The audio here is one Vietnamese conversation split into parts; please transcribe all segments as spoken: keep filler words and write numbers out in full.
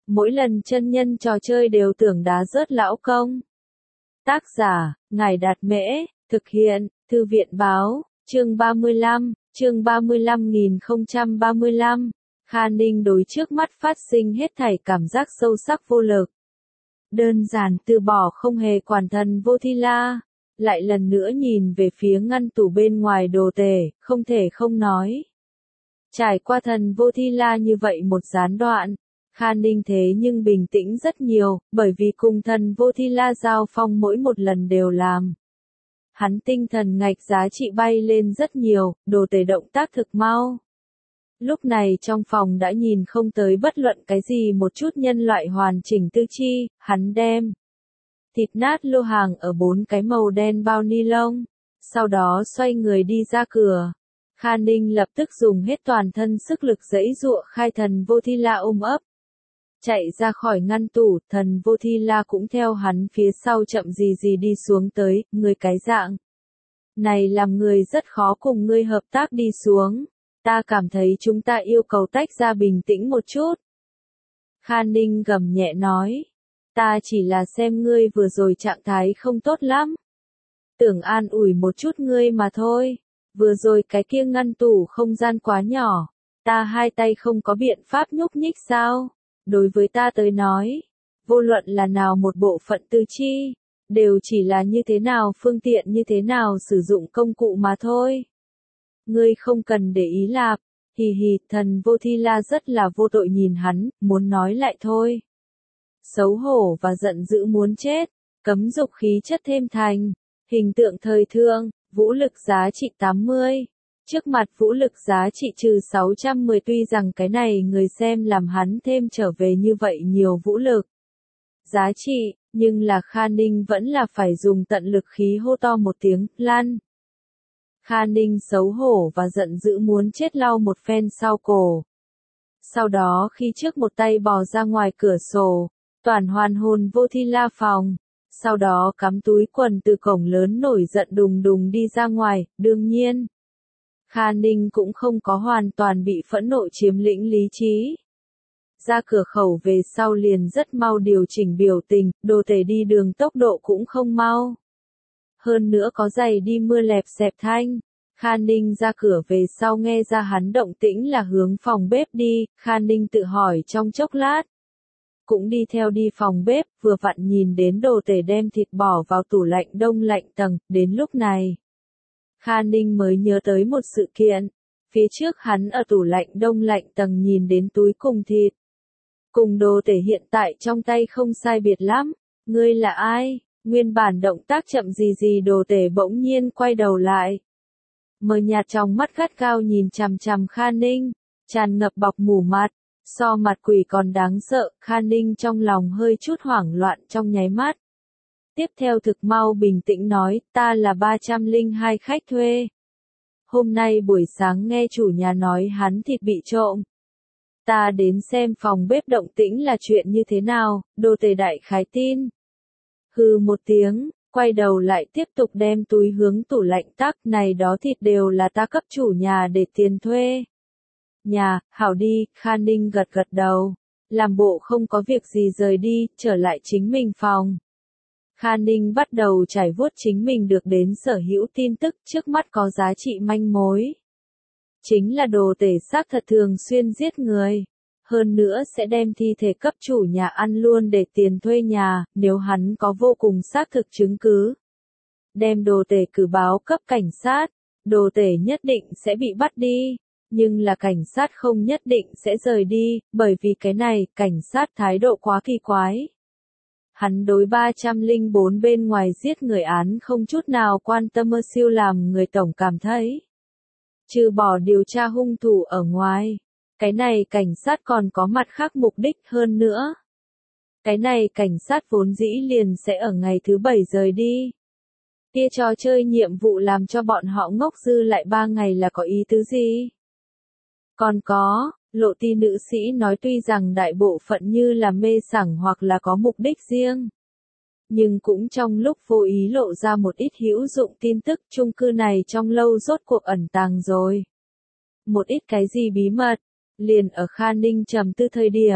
Mỗi lần chân nhân trò chơi đều tưởng đá rớt lão công. Tác giả, Ngài Đạt Mễ, thực hiện, Thư viện Báo, chương ba mươi lăm, chương ba mươi lăm nghìn không trăm ba mươi lăm. Kha Ninh đối trước mắt phát sinh hết thảy cảm giác sâu sắc vô lực. Đơn giản từ bỏ không hề quản thần vô thi la. Lại lần nữa nhìn về phía ngăn tủ bên ngoài đồ tể, không thể không nói. Trải qua thần vô thi la như vậy một gián đoạn, Kha Ninh thế nhưng bình tĩnh rất nhiều, bởi vì cùng thần vô thi la giao phong mỗi một lần đều làm. Hắn tinh thần ngạch giá trị bay lên rất nhiều, đồ tể động tác thực mau. Lúc này trong phòng đã nhìn không tới bất luận cái gì một chút nhân loại hoàn chỉnh tư chi, hắn đem thịt nát lô hàng ở bốn cái màu đen bao ni lông, sau đó xoay người đi ra cửa. Kha Ninh lập tức dùng hết toàn thân sức lực giãy giụa khai thần vô thi la ôm ấp. Chạy ra khỏi ngăn tủ, thần vô thi la cũng theo hắn phía sau chậm gì gì đi xuống tới, người cái dạng này làm người rất khó cùng ngươi hợp tác đi xuống. Ta cảm thấy chúng ta yêu cầu tách ra bình tĩnh một chút. Kha Ninh gầm nhẹ nói. Ta chỉ là xem ngươi vừa rồi trạng thái không tốt lắm. Tưởng an ủi một chút ngươi mà thôi. Vừa rồi cái kia ngăn tủ không gian quá nhỏ. Ta hai tay không có biện pháp nhúc nhích sao? Đối với ta tới nói, vô luận là nào một bộ phận tư chi, đều chỉ là như thế nào phương tiện như thế nào sử dụng công cụ mà thôi. Ngươi không cần để ý lạp, hì hì, thần vô thi la rất là vô tội nhìn hắn, muốn nói lại thôi. Xấu hổ và giận dữ muốn chết, cấm dục khí chất thêm thành, hình tượng thời thương, vũ lực giá trị tám mươi. Trước mặt vũ lực giá trị trừ sáu trăm mười tuy rằng cái này người xem làm hắn thêm trở về như vậy nhiều vũ lực giá trị, nhưng là Kha Ninh vẫn là phải dùng tận lực khí hô to một tiếng, lan. Kha Ninh xấu hổ và giận dữ muốn chết lau một phen sau cổ. Sau đó khi trước một tay bò ra ngoài cửa sổ, toàn hoàn hồn vô thi la phòng, sau đó cắm túi quần từ cổng lớn nổi giận đùng đùng đi ra ngoài, đương nhiên. Kha Ninh cũng không có hoàn toàn bị phẫn nộ chiếm lĩnh lý trí. Ra cửa khẩu về sau liền rất mau điều chỉnh biểu tình, đồ tể đi đường tốc độ cũng không mau. Hơn nữa có giày đi mưa lẹp xẹp thanh. Kha Ninh ra cửa về sau nghe ra hắn động tĩnh là hướng phòng bếp đi, Kha Ninh tự hỏi trong chốc lát. Cũng đi theo đi phòng bếp, vừa vặn nhìn đến đồ tể đem thịt bỏ vào tủ lạnh đông lạnh tầng, đến lúc này. Kha Ninh mới nhớ tới một sự kiện. Phía trước hắn ở tủ lạnh đông lạnh tầng nhìn đến túi cùng thịt. Cùng đồ tể hiện tại trong tay không sai biệt lắm. Ngươi là ai? Nguyên bản động tác chậm gì gì đồ tể bỗng nhiên quay đầu lại. Mờ nhạt trong mắt gắt cao nhìn chằm chằm Kha Ninh, tràn ngập bọc mù mặt. So mặt quỷ còn đáng sợ, Kha Ninh trong lòng hơi chút hoảng loạn trong nháy mắt. Tiếp theo thực mau bình tĩnh nói, ta là ba trăm lẻ hai khách thuê. Hôm nay buổi sáng nghe chủ nhà nói hắn thịt bị trộm. Ta đến xem phòng bếp động tĩnh là chuyện như thế nào, đồ tể đại khái tin. Hừ một tiếng, quay đầu lại tiếp tục đem túi hướng tủ lạnh tắc, này đó thịt đều là ta cấp chủ nhà để tiền thuê. Nhà, hảo đi, Kha Ninh gật gật đầu, làm bộ không có việc gì rời đi, trở lại chính mình phòng. Kha Ninh bắt đầu trải vuốt chính mình được đến sở hữu tin tức trước mắt có giá trị manh mối. Chính là đồ tể xác thật thường xuyên giết người. Hơn nữa sẽ đem thi thể cấp chủ nhà ăn luôn để tiền thuê nhà, nếu hắn có vô cùng xác thực chứng cứ. Đem đồ tể cử báo cấp cảnh sát, đồ tể nhất định sẽ bị bắt đi. Nhưng là cảnh sát không nhất định sẽ rời đi, bởi vì cái này, cảnh sát thái độ quá kỳ quái. Hắn đối ba trăm lẻ bốn bên ngoài giết người án không chút nào quan tâm mơ siêu làm người tổng cảm thấy. Trừ bỏ điều tra hung thủ ở ngoài, cái này cảnh sát còn có mặt khác mục đích hơn nữa. Cái này cảnh sát vốn dĩ liền sẽ ở ngày thứ bảy rời đi. Kia trò chơi nhiệm vụ làm cho bọn họ ngốc dư lại ba ngày là có ý tứ gì? Còn có, lộ ti nữ sĩ nói tuy rằng đại bộ phận như là mê sảng hoặc là có mục đích riêng. Nhưng cũng trong lúc vô ý lộ ra một ít hữu dụng tin tức chung cư này trong lâu rốt cuộc ẩn tàng rồi. Một ít cái gì bí mật, liền ở Kha Ninh trầm tư thời điểm,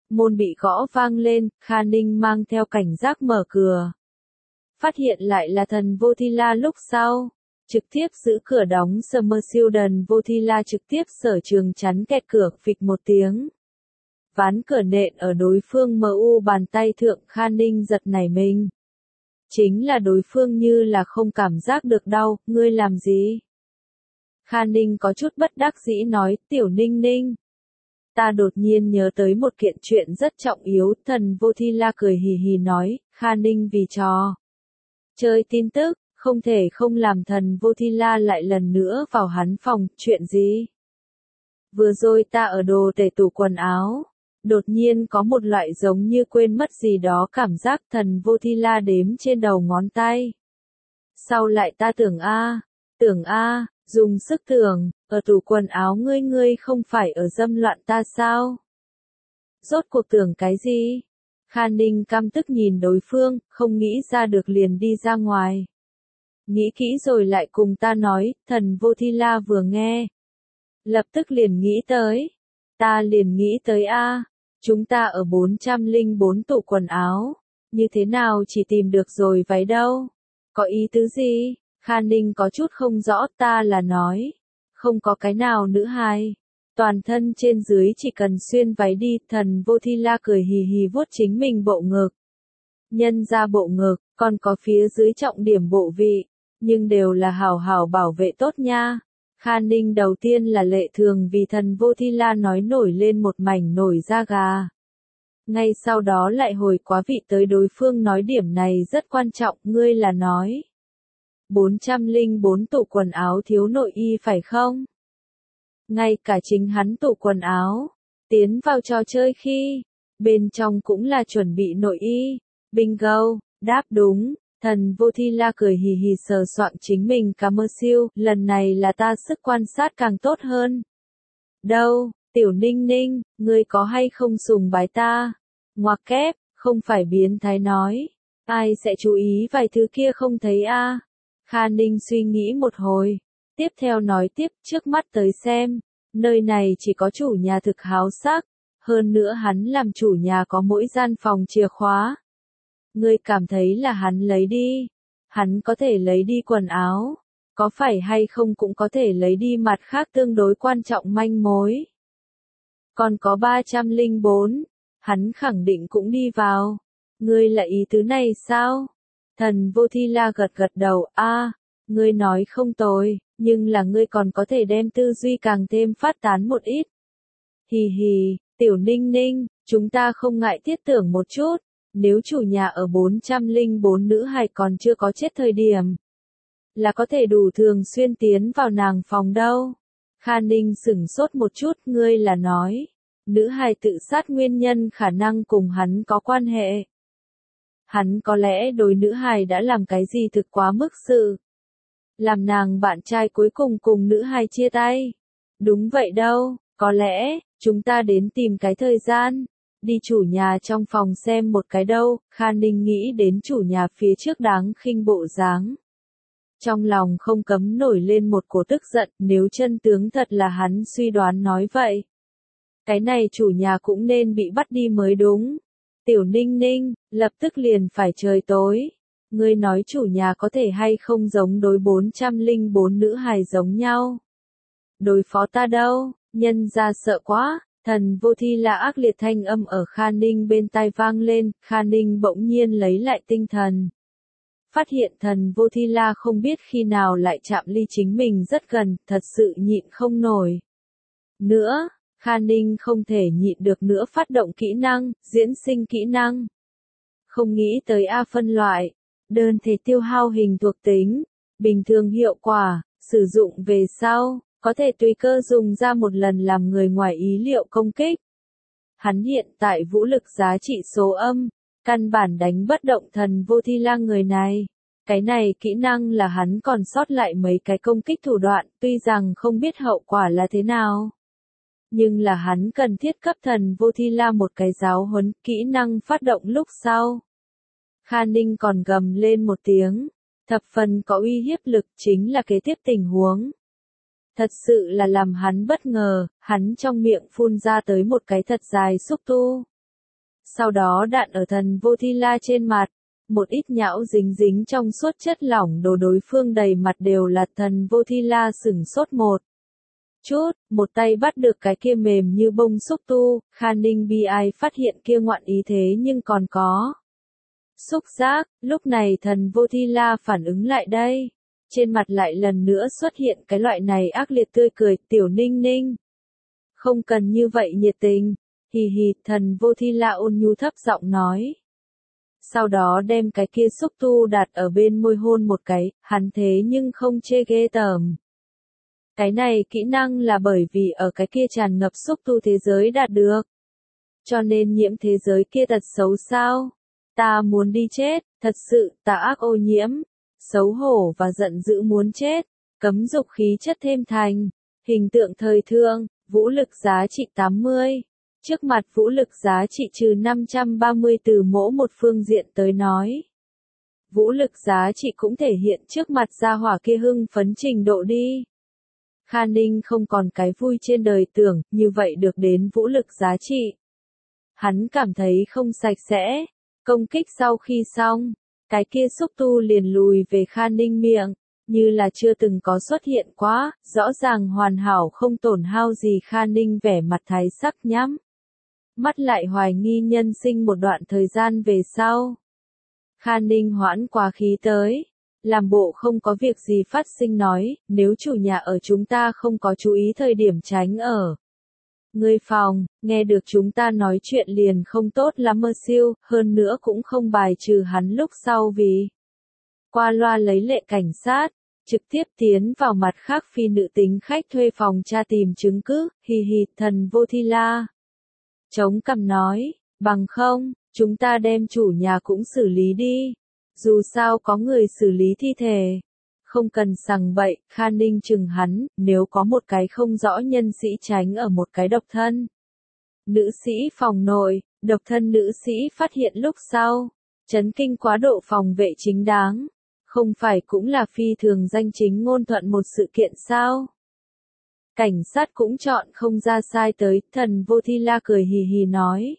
Môn bị gõ vang lên, Kha Ninh mang theo cảnh giác mở cửa. Phát hiện lại là thần Vô Thi La lúc sau. Trực tiếp giữ cửa đóng Summersilden Vô Thi La trực tiếp sở trường chắn kẹt cửa phịch một tiếng. Ván cửa nện ở đối phương mờ u bàn tay thượng, Kha Ninh giật nảy mình. Chính là đối phương như là không cảm giác được đau, ngươi làm gì? Kha Ninh có chút bất đắc dĩ nói, tiểu Ninh Ninh. Ta đột nhiên nhớ tới một kiện chuyện rất trọng yếu, thần Vô Thi La cười hì hì nói, Kha Ninh vì trò chơi tin tức, không thể không làm thần Vô Thi La lại lần nữa vào hắn phòng, chuyện gì? Vừa rồi ta ở đồ tể tủ quần áo, đột nhiên có một loại giống như quên mất gì đó cảm giác, thần Vô Thi La đếm trên đầu ngón tay. Sau lại ta tưởng a, tưởng a, dùng sức tưởng, ở tủ quần áo ngươi ngươi không phải ở dâm loạn ta sao? Rốt cuộc tưởng cái gì? Kha Ninh căm tức nhìn đối phương, không nghĩ ra được liền đi ra ngoài. Nghĩ kỹ rồi lại cùng ta nói, thần Vô Thi La vừa nghe. Lập tức liền nghĩ tới. Ta liền nghĩ tới a, chúng ta ở bốn trăm lẻ bốn tủ quần áo. Như thế nào chỉ tìm được rồi váy đâu? Có ý tứ gì? Kha Ninh có chút không rõ, ta là nói. Không có cái nào nữ hài. Toàn thân trên dưới chỉ cần xuyên váy đi, thần Vô Thi La cười hì hì vuốt chính mình bộ ngực. Nhân ra bộ ngực, còn có phía dưới trọng điểm bộ vị, nhưng đều là hảo hảo bảo vệ tốt nha. Kha Ninh đầu tiên là lệ thường vì thần Vô Thi La nói nổi lên một mảnh nổi da gà. Ngay sau đó lại hồi quá vị tới đối phương nói điểm này rất quan trọng, ngươi là nói. bốn trăm lẻ bốn tủ quần áo thiếu nội y phải không? Ngay cả chính hắn tủ quần áo, tiến vào trò chơi khi, bên trong cũng là chuẩn bị nội y. Bingo, đáp đúng, thần Vô Thi La cười hì hì sờ soạng chính mình cảm ơn siêu, lần này là ta sức quan sát càng tốt hơn. Đâu, tiểu Ninh Ninh, ngươi có hay không sùng bái ta? Ngoặc kép, không phải biến thái nói, ai sẽ chú ý vài thứ kia không thấy a? À? Kha Ninh suy nghĩ một hồi, tiếp theo nói tiếp, trước mắt tới xem, nơi này chỉ có chủ nhà thực háo sắc, hơn nữa hắn làm chủ nhà có mỗi gian phòng chìa khóa. Ngươi cảm thấy là hắn lấy đi, hắn có thể lấy đi quần áo, có phải hay không cũng có thể lấy đi mặt khác tương đối quan trọng manh mối. Còn có ba trăm lẻ bốn, hắn khẳng định cũng đi vào. Ngươi là ý tứ này sao? Thần Vô Thi La gật gật đầu, a, à, ngươi nói không tồi, nhưng là ngươi còn có thể đem tư duy càng thêm phát tán một ít. Hì hì, tiểu Ninh Ninh, chúng ta không ngại thiết tưởng một chút, nếu chủ nhà ở bốn trăm lẻ bốn nữ hài còn chưa có chết thời điểm, là có thể đủ thường xuyên tiến vào nàng phòng đâu. Kha Ninh sửng sốt một chút, ngươi là nói, nữ hài tự sát nguyên nhân khả năng cùng hắn có quan hệ. Hắn có lẽ đối nữ hài đã làm cái gì thực quá mức sự. Làm nàng bạn trai cuối cùng cùng nữ hài chia tay. Đúng vậy đâu, có lẽ, chúng ta đến tìm cái thời gian, đi chủ nhà trong phòng xem một cái đâu. Kha Ninh nghĩ đến chủ nhà phía trước đáng khinh bộ dáng. Trong lòng không cấm nổi lên một cổ tức giận, nếu chân tướng thật là hắn suy đoán nói vậy. Cái này chủ nhà cũng nên bị bắt đi mới đúng. Tiểu Ninh Ninh, lập tức liền phải trời tối. Ngươi nói chủ nhà có thể hay không giống đối bốn trăm lẻ bốn nữ hài giống nhau. Đối phó ta đâu, nhân ra sợ quá. Thần Vô Thi La ác liệt thanh âm ở Kha Ninh bên tai vang lên, Kha Ninh bỗng nhiên lấy lại tinh thần. Phát hiện thần Vô Thi La không biết khi nào lại chạm ly chính mình rất gần, thật sự nhịn không nổi. Nữa, Kha Ninh không thể nhịn được nữa phát động kỹ năng, diễn sinh kỹ năng. Không nghĩ tới A phân loại, đơn thể tiêu hao hình thuộc tính, bình thường hiệu quả, sử dụng về sau, có thể tùy cơ dùng ra một lần làm người ngoài ý liệu công kích. Hắn hiện tại vũ lực giá trị số âm, căn bản đánh bất động thần Vô Thi La người này. Cái này kỹ năng là hắn còn sót lại mấy cái công kích thủ đoạn, tuy rằng không biết hậu quả là thế nào. Nhưng là hắn cần thiết cấp thần Vô Thi La một cái giáo huấn, kỹ năng phát động lúc sau. Kha Ninh còn gầm lên một tiếng, thập phần có uy hiếp lực, chính là kế tiếp tình huống. Thật sự là làm hắn bất ngờ, hắn trong miệng phun ra tới một cái thật dài xúc tu. sau đó đạn ở thần vô thi la trên mặt. Một ít nhão dính dính trong suốt chất lỏng đồ đối phương đầy mặt đều là. Thần vô thi la sửng sốt một chút, một tay bắt được cái kia mềm như bông xúc tu. Kha Ninh bi ai phát hiện kia ngoạn ý thế nhưng còn có xúc giác. Lúc này thần vô thi la phản ứng lại đây, trên mặt lại lần nữa xuất hiện cái loại này ác liệt tươi cười. Tiểu Ninh Ninh, không cần như vậy nhiệt tình, hì hì. Thần vô thi la ôn nhu thấp giọng nói, sau đó đem cái kia xúc tu đặt ở bên môi hôn một cái. Hắn thế nhưng không chê ghê tởm. Cái này kỹ năng là bởi vì ở cái kia tràn ngập xúc tu thế giới đạt được, cho nên nhiễm thế giới kia thật xấu sao? Ta muốn đi chết, thật sự, tà ác ô nhiễm, xấu hổ và giận dữ muốn chết, cấm dục khí chất thêm thành, hình tượng thời thương, vũ lực giá trị tám mươi. Trước mặt vũ lực giá trị trừ năm trăm ba mươi từ mỗi một phương diện tới nói. Vũ lực giá trị cũng thể hiện trước mặt gia hỏa kia hưng phấn trình độ đi. Kha Ninh không còn cái vui trên đời tưởng, như vậy được đến vũ lực giá trị. Hắn cảm thấy không sạch sẽ, công kích sau khi xong, cái kia xúc tu liền lùi về Kha Ninh miệng, như là chưa từng có xuất hiện quá, rõ ràng hoàn hảo không tổn hao gì. Kha Ninh vẻ mặt thái sắc nhắm mắt lại hoài nghi nhân sinh. Một đoạn thời gian về sau, Kha Ninh hoãn quá khí tới, làm bộ không có việc gì phát sinh nói, nếu chủ nhà ở chúng ta không có chú ý thời điểm tránh ở người phòng, nghe được chúng ta nói chuyện liền không tốt lắm mơ siêu, hơn nữa cũng không bài trừ hắn lúc sau vì qua loa lấy lệ cảnh sát, trực tiếp tiến vào mặt khác phi nữ tính khách thuê phòng tra tìm chứng cứ. Hì hì. Thần vô thi la chống cằm nói, bằng không, chúng ta đem chủ nhà cũng xử lý đi. Dù sao có người xử lý thi thể. Không cần sằng bậy. Kha Ninh chừng hắn, nếu có một cái không rõ nhân sĩ tránh ở một cái độc thân nữ sĩ phòng nội, độc thân nữ sĩ phát hiện lúc sau, chấn kinh quá độ phòng vệ chính đáng, không phải cũng là phi thường danh chính ngôn thuận một sự kiện sao? Cảnh sát cũng chọn không ra sai tới. Thần vô thi la cười hì hì nói,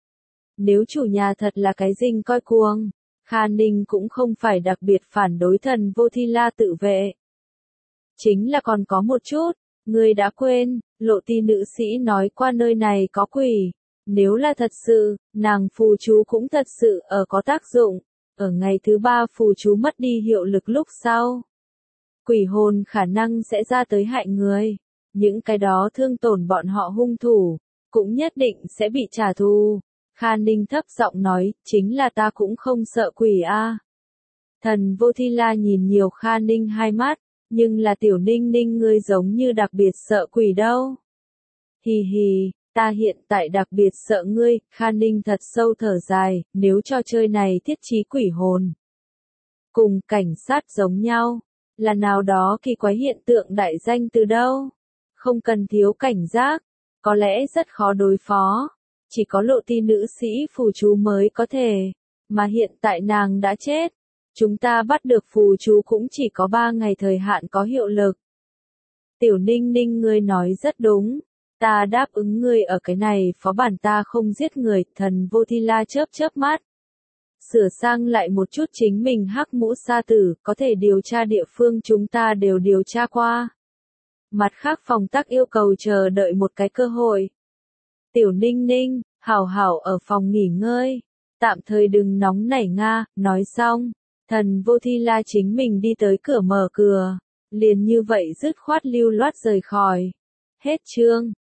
nếu chủ nhà thật là cái dinh coi cuồng, Kha Ninh cũng không phải đặc biệt phản đối thần vô thi la tự vệ. Chính là còn có một chút, ngươi đã quên, lộ ti nữ sĩ nói qua nơi này có quỷ. Nếu là thật sự, nàng phù chú cũng thật sự ở có tác dụng. Ở ngày thứ ba phù chú mất đi hiệu lực lúc sau, quỷ hồn khả năng sẽ ra tới hại người. Những cái đó thương tổn bọn họ hung thủ, cũng nhất định sẽ bị trả thù. Kha Ninh thấp giọng nói, chính là ta cũng không sợ quỷ a. À. Thần vô thi la nhìn nhiều Kha Ninh hai mắt, nhưng là Tiểu Ninh Ninh ngươi giống như đặc biệt sợ quỷ đâu. Hì hì, ta hiện tại đặc biệt sợ ngươi. Kha Ninh thật sâu thở dài, nếu trò chơi này thiết trí quỷ hồn cùng cảnh sát giống nhau, là nào đó kỳ quái hiện tượng đại danh từ đâu. Không cần thiếu cảnh giác, có lẽ rất khó đối phó. Chỉ có lộ ti nữ sĩ phù chú mới có thể, mà hiện tại nàng đã chết. Chúng ta bắt được phù chú cũng chỉ có ba ngày thời hạn có hiệu lực. Tiểu Ninh Ninh ngươi nói rất đúng, ta đáp ứng ngươi ở cái này phó bản ta không giết người. Thần vô thi la chớp chớp mắt, sửa sang lại một chút chính mình hắc mũ sa tử, có thể điều tra địa phương chúng ta đều điều tra qua. Mặt khác phòng tác yêu cầu chờ đợi một cái cơ hội. Tiểu Ninh Ninh, hảo hảo ở phòng nghỉ ngơi, tạm thời đừng nóng nảy nga. Nói xong, thần vô thi la chính mình đi tới cửa mở cửa, liền như vậy dứt khoát lưu loát rời khỏi. Hết chương.